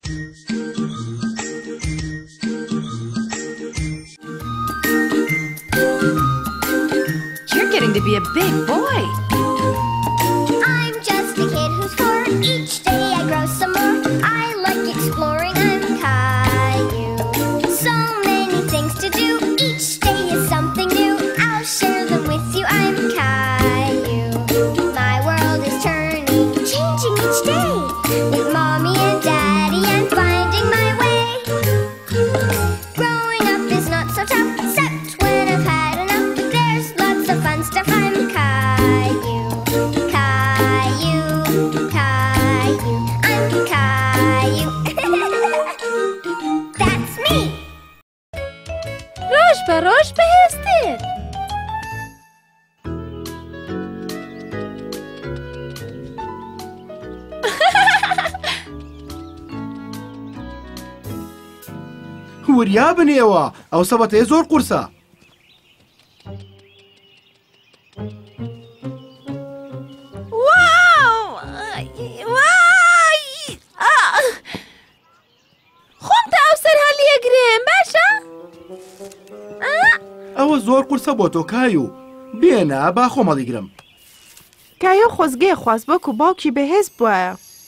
You're getting to be a big boy. I'm just a kid who's 4. Each day I grow some more. I like exploring. I'm Caillou. So many things to do. Each day is something new. I'll share them with you. I'm Caillou. My world is turning, changing each day. With Mommy and Daddy, I'm finding my way. Growing up is not so tough, except when I've had enough. But there's lots of fun stuff. I'm Caillou, Caillou, Caillou. I'm Caillou. That's me. روش بروش بهستید. وریا بنێوە ئەو سەبەتەیە زۆر قورسە. واو وای خۆم تا ئەو سەر هەڵیەگرێم باشە؟ ئەوە زۆر قورسە بۆ تۆ کایو. بێنە با خۆم هەڵیگرم. کایۆ خۆزگەی خواست بۆکو باوکی بەهێز بووە.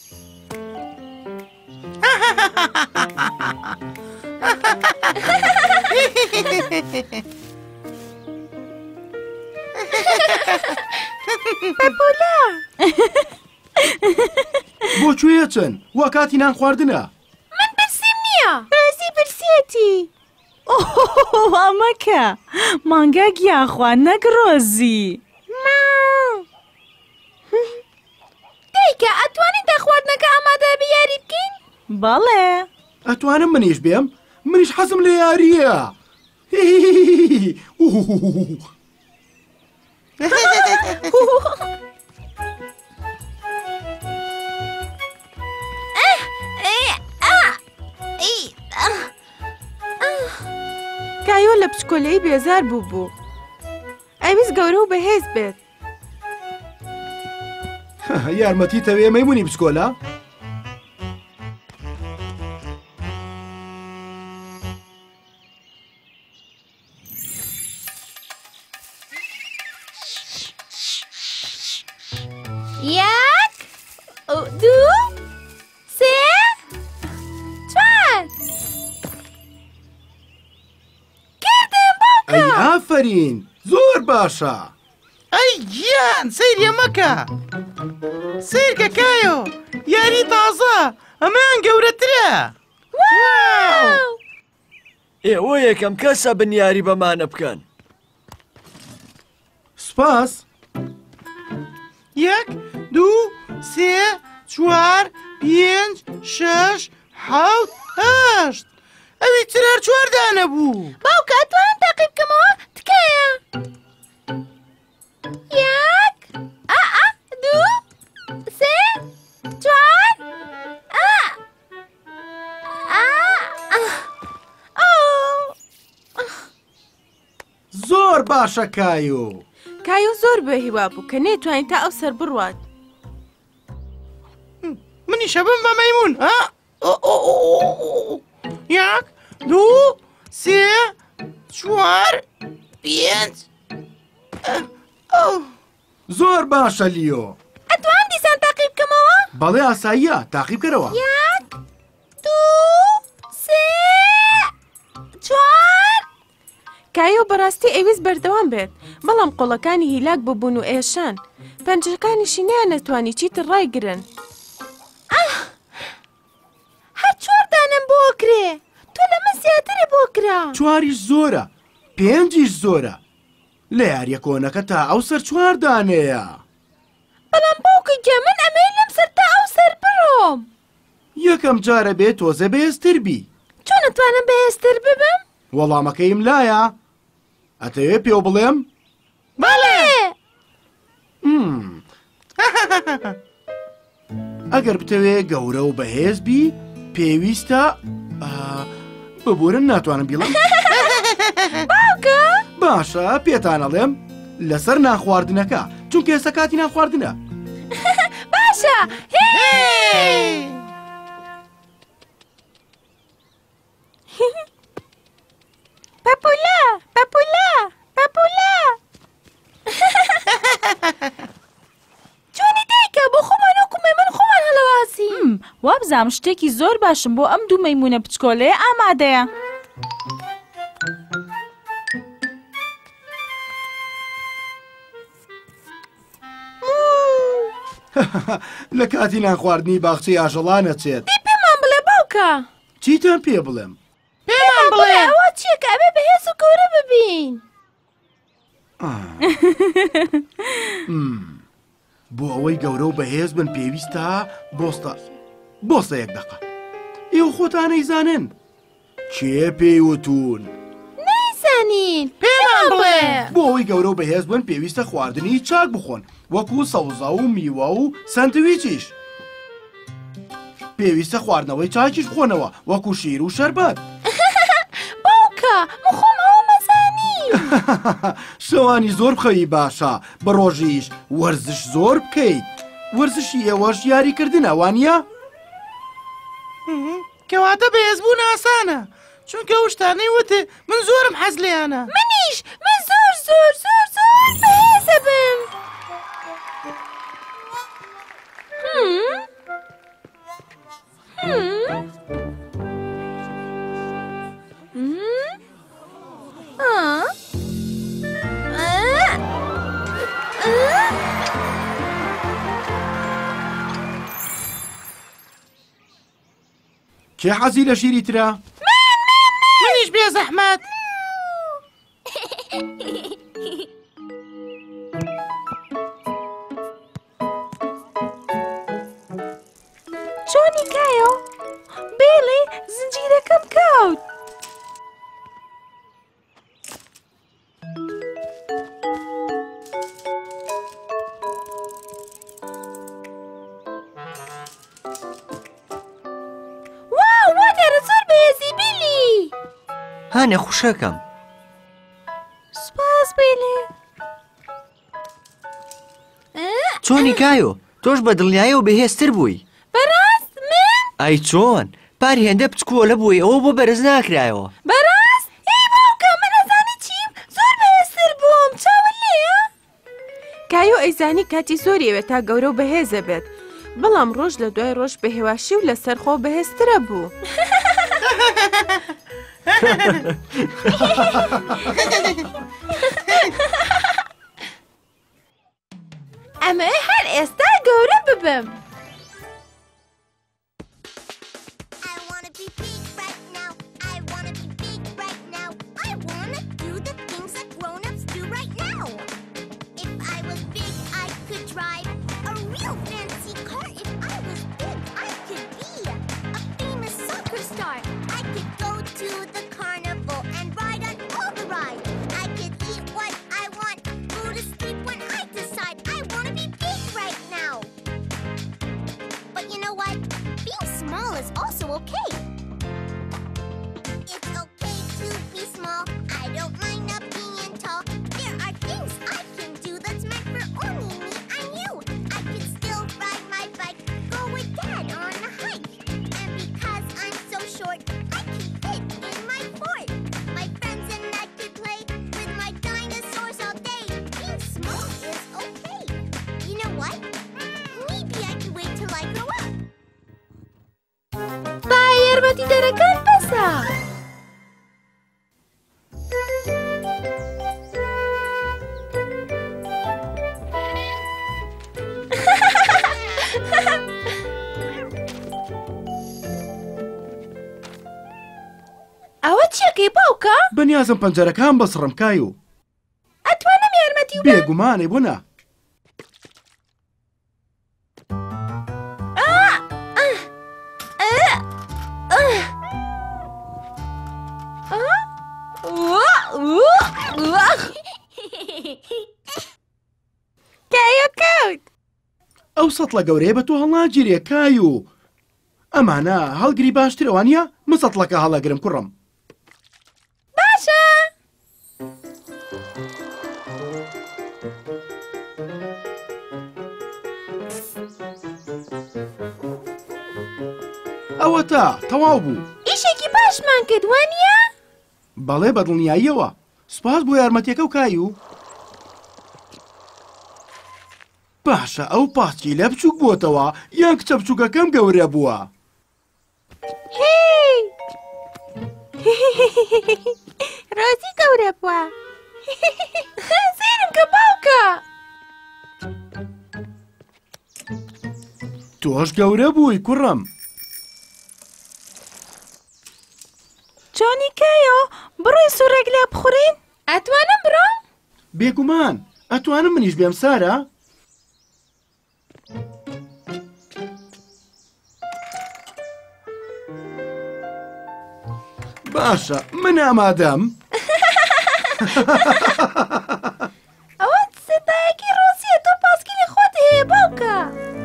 بەپۆلا بۆ کوێ چن؟ وا کاتی نان خواردنە. من برسیم نییە. ڕازی برسێتی. ئۆ مەکە مانگە گیاخوا نەک ڕۆزی. دیکە ئەتوانین تا خواردنەکە ئامادە بە یاری بکەین؟ بەڵێ. ئەتوانم منیش بێم؟ منیش حەزم لە یاریە. کایۆ لە پچکۆلەی بێزار بوو. ئەویست گەورە و بەهێز بێت. یارمەتی تەوێ مەیمونی بچکۆلە؟ یەک دوو سێ چوار کردم باوکە. ئەی ئافرین زۆر باشە. ئەی گیان سەیرە مەکە. سیرکە کایۆ یاری تازە ئەمان گەورەترە. واو ئێوە یەکەم کەسە بنیاری بەمانە بکەن. سپاس. 1 2 3 4 5 6 7 8 ئەوی ترار 4 دانە بوو. باوکە ئەتوانم تاقی بکەمەوە تکایە. یەک دوو سێ چوار زۆر باشە کایو. کایۆ زۆر بە هیوا بوو کە نێتوانین تا ئەو سەر بڕوات. منی شەبم بە مەیمون. 1 2 3 4 5 زۆر باشە لیۆ. ئەتوانم دیسان تاقی بکەمەوە؟ بەڵێ ئاساییە تاقی بکەرەوە. یەک دوو سێ چوار. کایۆ بەڕاستی ئەویست بەردەوام بێت بەڵام قۆڵەکانی هیلاک ببوون و ئێشان. پەنجەکانیشی نیان نەتوانی چیتر ڕایگرن. هەر 4 دانم بۆ کرێ. تۆ لەمە زیاترە بۆ کرا. 4 زۆرە 5 زۆرە. لە یاریە کۆنەکە تا ئەو سەر 4 دانەیە. بەڵام باوکە گیان من ئەمەی لەم سەر تا ئەو سەر بڕۆم. یەکەم جارە بێت تۆزە بەهێزتر بی. چۆن ئەتوانم بەهێزتر ببم؟ وەڵامەکەیم لایە. ئەتەوێ پێو بڵێم؟ بەڵێ. ئەگەر بتەوێ گەورە و بەهێز بی پێویستە ببورن ناتوانم بیڵم. باوکە باشە پێتان ئەڵێم لەسەر ناخواردنەکە چونکە ئێستا کاتی ناخواردنە. باشە وامزام شتێکی زۆر باشم بۆ ئەم دوو مەیمونە بچکۆلەیە ئامادەیە. لە کاتی نان خواردنی باخچەی ئاژەڵانە چێت. پێمان بڵێ باوکە. چیتان پێ بڵێم؟ پێمان بڵێ ئەوە چییە کە ئەبێ بەهێز و گەورە ببین؟ بۆ ئەوەی گەورە و بەهێز بن پێویستە بۆستە یەک دەقە. ئێوە خۆتانەی زانن کێ پێی وتون؟ نەیزانین پێمان بڵێ بۆ ئەوەی گەورە و بەهێز بن پێویستە خواردنی چاک بخۆن وەکو سەوزە و میوە و سەندویچیش. پێویستە خواردنەوەی چاکیش بخۆنەوە وەکو شیر و شەربەت. باوکە مخۆم ئەوە مەزانی. شەوانی زۆر بخەوی باشە بە ڕۆژیش وەرزش زۆر بکەیت. وەرزشی ئێوەش یاریکردنە وانە؟ کەواتە بەهێزبوون ئاسانە چونکە ئەو شتانەی وتێ من زۆرم حەز لێیانە. منیش من زۆر زۆر زۆر زۆر بەهێزە بم. کێ حەزی لە شیری ترە؟ منیش بێ زەحمەت. چۆنی کایۆ؟ بێڵێ زنجیرەکەم کەوت. هانێ خوشەکەم. سوپاس بێڵێ. چۆنی کایۆ تۆش بە دڵنیایە و بەهێزتر بووی. بەڕاست من؟ ئای چۆن پاری هێندە بچکۆلە بووی ئەوە بۆ بەرز ناکرایەوە. بەڕاست؟ هی باوکە من ئەزانی چیم زۆر بەهێزتر بووم چاوت لێیە؟ کایۆ ئەیزانی کاتی زۆریەوێ تا گەورە و بەهێزە بێت بەڵام ڕۆژ لە دوای ڕۆژ بەهێواشی و لەسەر خۆ بەهێزترە بوو. ئەمە هەر ئێستا گەورە ببم. یارمەتیدەرەکان بەسە. ئەوە چیەکەی باوکە؟ بەنیازم پەنجەرەکان بەسڕم کایۆ. ئەتوانم یارمەتی بم؟ بێگومانێ بوونە. کایۆ کەوت. ئەو سەتڵە گەورەیە بە تۆ هەڵناگیرێ کایۆ. ئەمانە هەڵگری باشترەوانە من سەتڵەکە هەڵەگرم کوڕم. باشە. ئەوە تەواو بوو. ئیشێکی باشمان کرد وانە؟ بەڵێ بەدڵنیاییەوە. سوپاس بۆ یارمەتیەکە و کایو. باشە ئەو پاسکی لە بچووک بووتەوە یان کچە بچووکەکەم گەورە بووە. هی ڕۆزی گەورە بووە سیرم کە باوکە تۆش گەورە بووی کوڕم. چۆنی کایۆ بڕۆی سوورێک لێ بخورین؟ ئەتوانم بڕۆم؟ بێگومان ئەتوانم منیش بێم سارە؟ باشە من ئامادەم. ئەوە سێتایەکی ڕۆزیە تۆ پاسکیلی خۆت هەیە باوکە.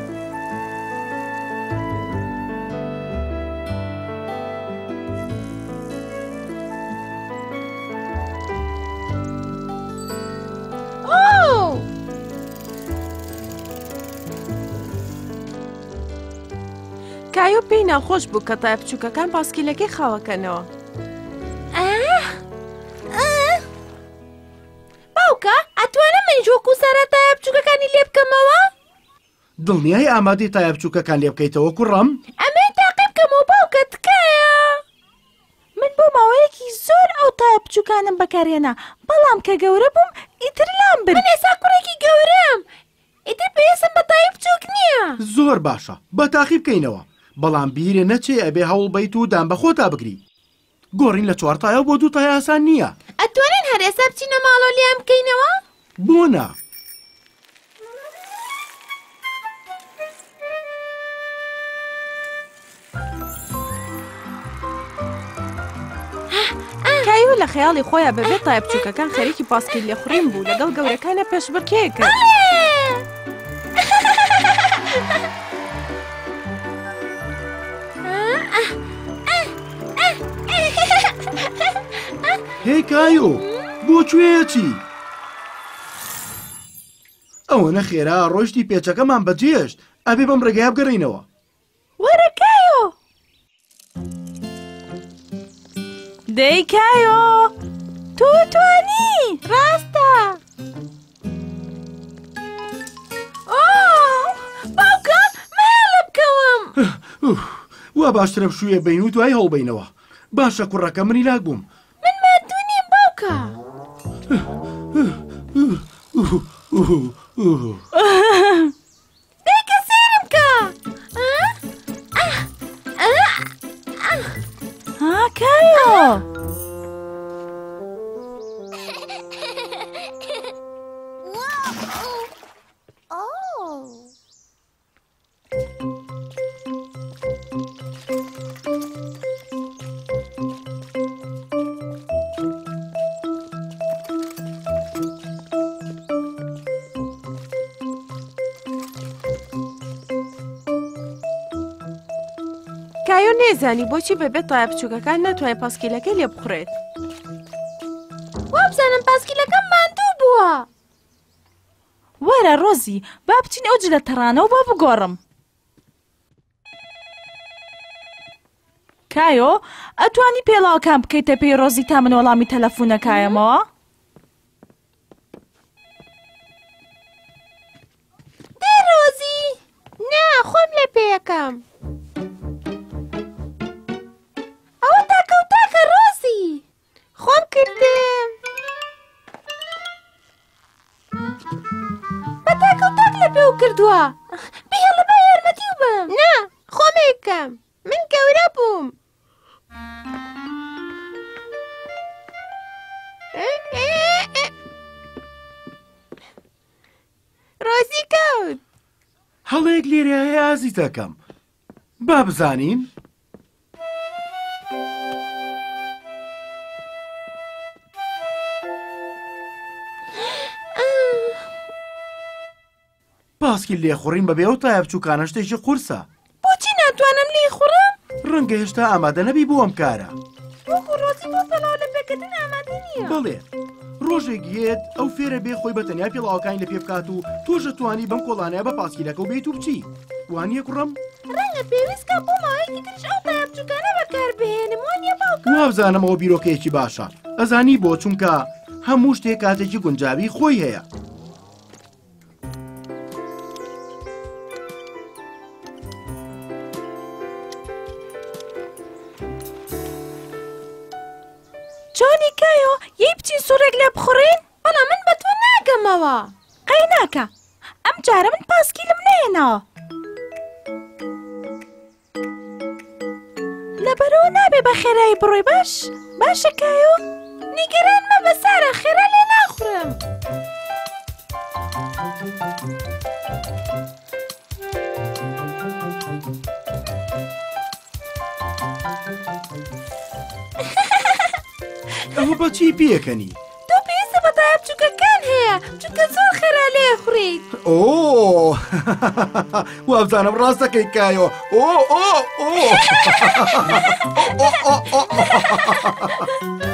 کایۆ پێی ناخۆش بوو کە تایە بچووکەکان پاسکیلەکەی خاوەکەنەوە. باوکە ئەتوانم منیش وەکو سارە تایە بچووکەکانی لێ بکەمەوە؟ دڵنیای ئامادەی تایە بچووکەکان لێ بکەیتەوە کوڕم؟ ئەمەی تاقی بکەمەوە باوکە تکایە. من بۆ ماوەیەکی زۆر ئەو تایە بچووکانم بەکارهێنا بەڵام کە گەورە بووم ئیتر لام برد. من ئێستا کوڕێکی گەورەم. ئیتر پێویستم بە تایە بچووک نییە. زۆر باشە بە تاقی بکەینەوە بەڵام بیرێ نەچێ ئەبێ هەوڵ بیت و دام بە خۆتا بگری. گۆڕین لە 4 تایە بۆ 2 تایە ئاسان نییە. ئەتوانین هەر ئێستا بچینە ماڵەوە لێم بکەینەوە؟ بۆ نا. کایۆ لە خەیاڵی خۆیان بەبێت تایە بچووکەکان خەریکی پاسکیل لێخوڕین بوو لەگەڵ گەورەکانە پێشبڕکێ کرد. هێی کایۆ بۆکوێیەچی؟ ئەوەنە خێرا ڕۆیشتی پێچەکەمان بەجێشت ئەبێ بەم ڕێگەیە بگەڕینەوە. وەرە کایۆ دەی کایۆ تۆ توانی ڕاستە. باوکە مێڵە بکەوم. وا باشترە بشوویە بین و دوای هەڵبینەوە. باشە کوڕەکە منی لاک بووم. من مادوونیم باوکە. دیکە سێرم کە. ها کایۆ کایۆ نێزانی بۆچی بەبێت تایە بچووکەکان ناتوانێت پاسکیلەکەی لێ بخورێت. وابزانم پاسکیلەکەم ماندوو بووە. وەرە ڕۆزی با بچین ئەو جلە تەڕانەوە با بگۆڕم. کایۆ ئەتوانی پێڵاوەکان بکەیتە پێی ڕۆزی تا من وەڵامی تەلەفۆنەکایەمەوە؟ دێ ڕۆزی. نا خۆم لێ پێیەکەم. ئەوە تاکەوتاکە ڕۆزی. خۆم کردم. بە تاکەوتاک لە پێو کردووە. بهێڵە با یارمەتی بم. نا خۆم یەکەم. من گەورە بووم. ڕۆزی کەوت. هەڵەیەک لێرە هەیە ئازیزەکەم. با بزانین. پاسکیل لێخوڕین بەبێ ئەو تایە بچووکانە شتێکی قورسە. بۆچی ناتوانم لێ خوڕم؟ ڕەنگە هێشتا ئامادە نەبی بۆ ئەم کارە. وەکو ڕۆزی بۆ پەلاو لە پێکردن ئامادە نییە. بەڵێ ڕۆژێک یێت ئەو فێرە بێ خۆی بە تەنیا پێڵاوەکانی لە پێ بکات و تۆژە توانی بەم کۆڵانەیە بە پاسکیلەکە و بێت و بچی. وانیە کوڕم؟ ڕەنگە پێویستکە بۆ ماوەیەکی ترش ئەو تایە بچووکانە بەکاربهێنم وانیە باوکە؟ وابزانم ئەوە بیرۆکەیەکی باشە. ئەزانی بۆ چونکە هەموو شتێک کاتێکی گونجاوی خۆی هەیە. چۆنی کایۆ یەی بچین سوورێک لێ بخۆڕین؟ بەڵام من بە تۆ ناگەمەوە. قەی ناکە ئەم جارە من پاسکیلم نێنەوە لەبەرەوە نابێ بە خێرایی بڕۆی باشە کایۆ؟ نیگەران مەبە سارە خێرا لێ ناخورم. ئەوە بەچی پێکەنی؟ تۆ پێویستە بەتایە بچووکەکان هەیە چونکە زۆر خێرا لێ خوڕیت. ئۆ وابزانم ڕاست دەکەی کایۆ. ئۆ